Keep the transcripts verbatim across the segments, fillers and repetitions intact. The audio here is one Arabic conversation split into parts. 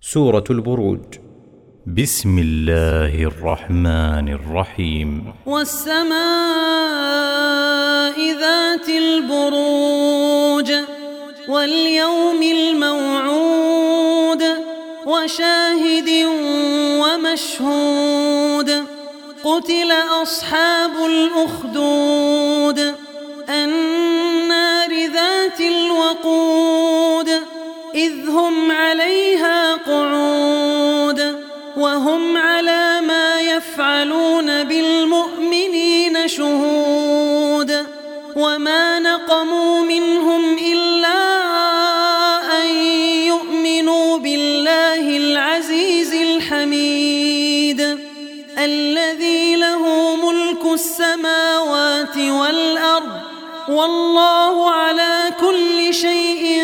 سورة البروج. بسم الله الرحمن الرحيم. والسماء ذات البروج واليوم الموعود وشاهد ومشهود. قتل أصحاب الأخدود النار ذات الوقود إذ هم عليها قعود وهم على ما يفعلون بالمؤمنين شهود. وما نقموا منهم إلا أن يؤمنوا بالله العزيز الحميد الذي له ملك السماوات والأرض والله على كل شيء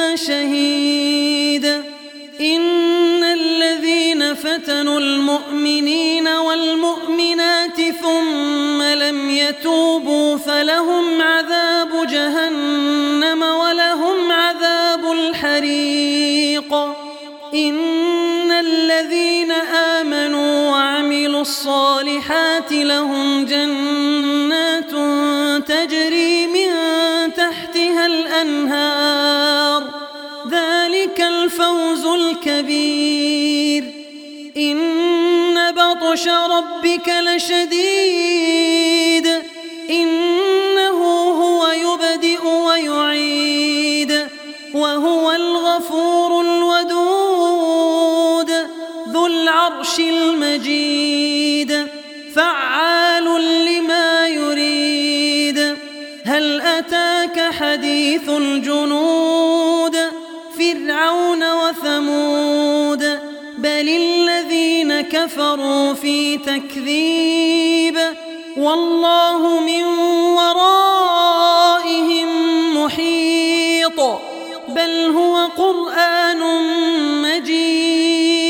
شهيد. إن الذين فتنوا المؤمنين والمؤمنات ثم لم يتوبوا فلهم عذاب جهنم ولهم عذاب الحريق. إن الذين آمنوا وعملوا الصالحات لهم جنات تجري من تحتها الأنهار ذلك الفوز الكبير. إن بطش ربك لشديد إنه هو يبدئ ويعيد وهو الغفور الودود ذو العرش المجيد فعال لما يريد. هل أتاك حديث الجنود فرعون وثمود بل الذين كفروا في تكذيب والله من ورائهم محيط بل هو قرآن مجيد.